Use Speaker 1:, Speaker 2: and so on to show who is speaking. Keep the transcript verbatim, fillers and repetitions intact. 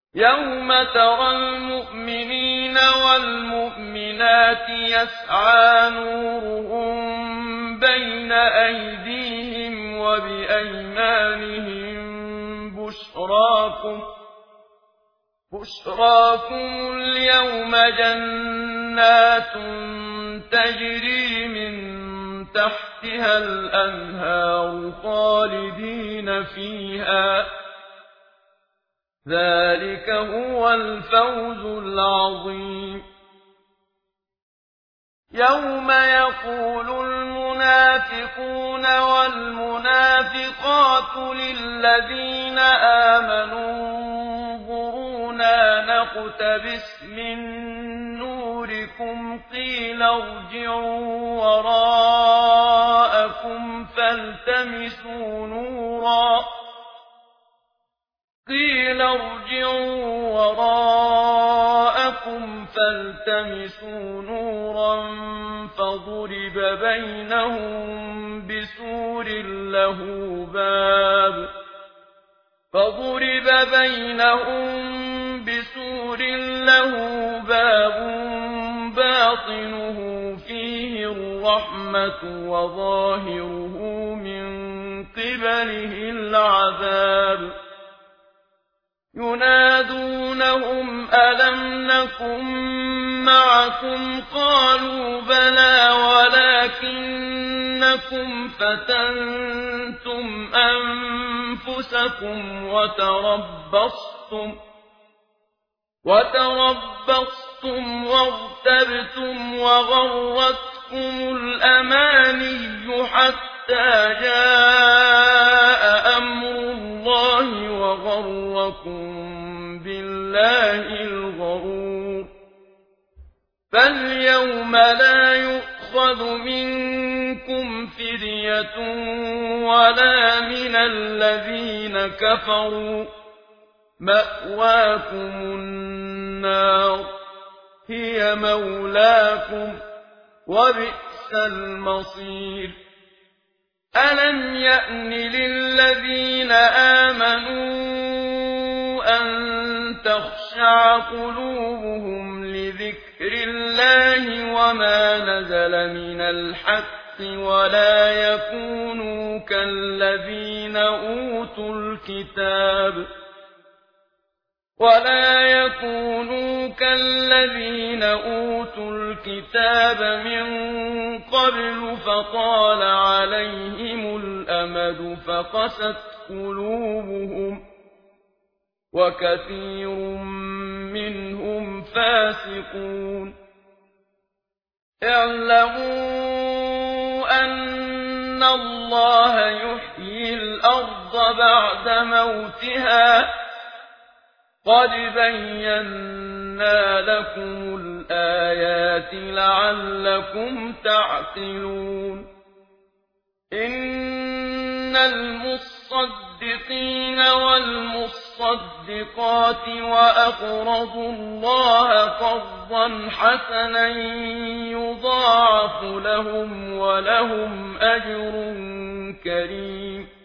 Speaker 1: يوم ترى المؤمنين والمؤمنات يسعى نورهم بين أيديهم وبأيمانهم بشراكم بشراكم اليوم جنات تجري من تحتها الأنهار خالدين فيها ذلك هو الفوز العظيم يوم يقول المنافقون والمنافقات للذين آمنوا انظرونا نقتبس من نوركم قيل ارجعوا وراءكم فالتمسوا نورا قيل ارجعوا وراءكم فالتمسوا نورا فضرب بينهم بسور له باب فضرب بينهم بسور له باب باطنه فيه الرحمة وظاهره من قبله العذاب ينادونهم ألم نكن معكم قالوا بلى ولكنكم فتنتم أنفسكم وتربصتم وتربصتم وارتبتم وغرتكم الأماني حتى جاء أمر الله وغركم بالله الغرور فاليوم لا يؤخذ منكم فدية ولا من الذين كفروا مأواكم النار هي مولاكم وبئس المصير ألم يأن للذين آمنوا أن تخشع قلوبهم لذكر الله وما نزل من الحق ولا يكونوا كالذين أوتوا الكتاب ولا يكونوا كالذين أوتوا الكتاب من قبل فطال عليهم الأمد فقست قلوبهم وكثير منهم فاسقون اعلموا أن الله يحيي الأرض بعد موتها قد بينا لكم الآيات لعلكم تعقلون إن المصدقين والمصدقات وأقرضوا الله قرضا حسنا يضاعف لهم ولهم أجر كريم